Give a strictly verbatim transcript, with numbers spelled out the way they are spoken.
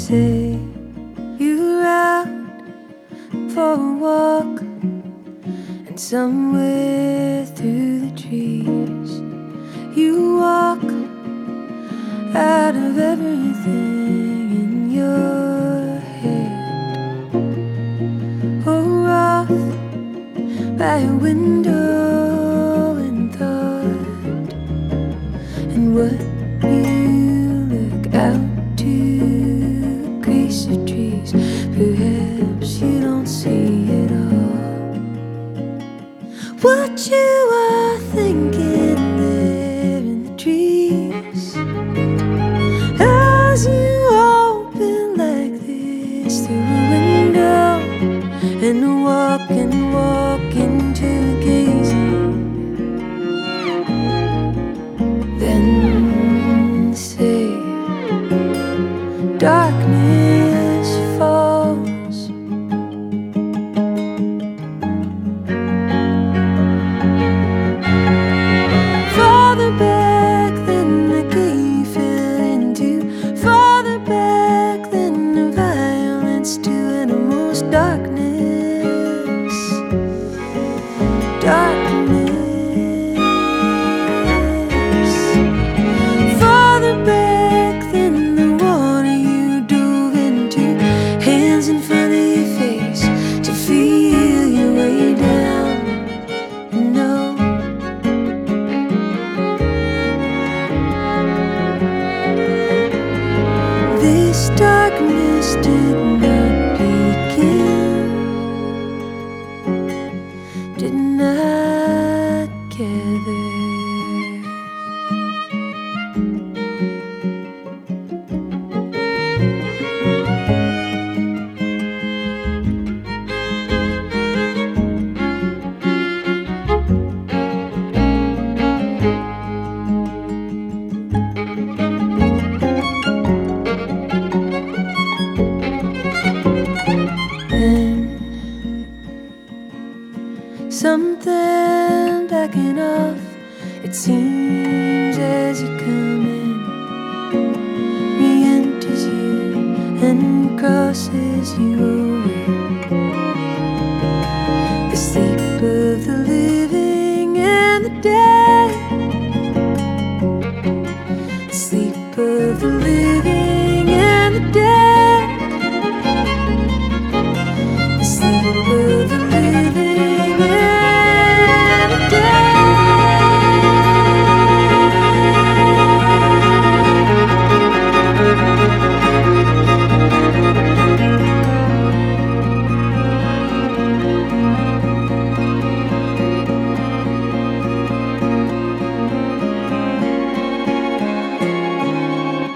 say you were out for a walk, and somewhere through the trees you walk out of everything in your head. Oh, off by a window in thought, and what you look out to grace of trees, perhaps you don't see it all. What you are thinking there in the trees, as you open like this through a window and walk and walk into gazing, then say darkness falls. Farther back than the cave fell into, farther back than the violence to innermost darkness. Darkness. Farther back than the water you dove into, hands in front of your face to feel your way down. No, this darkness did not begin, did not gather. Something backing off, it seems, as you come in, re-enters you and crosses you over. The sleep of the living and the dead, the sleep of the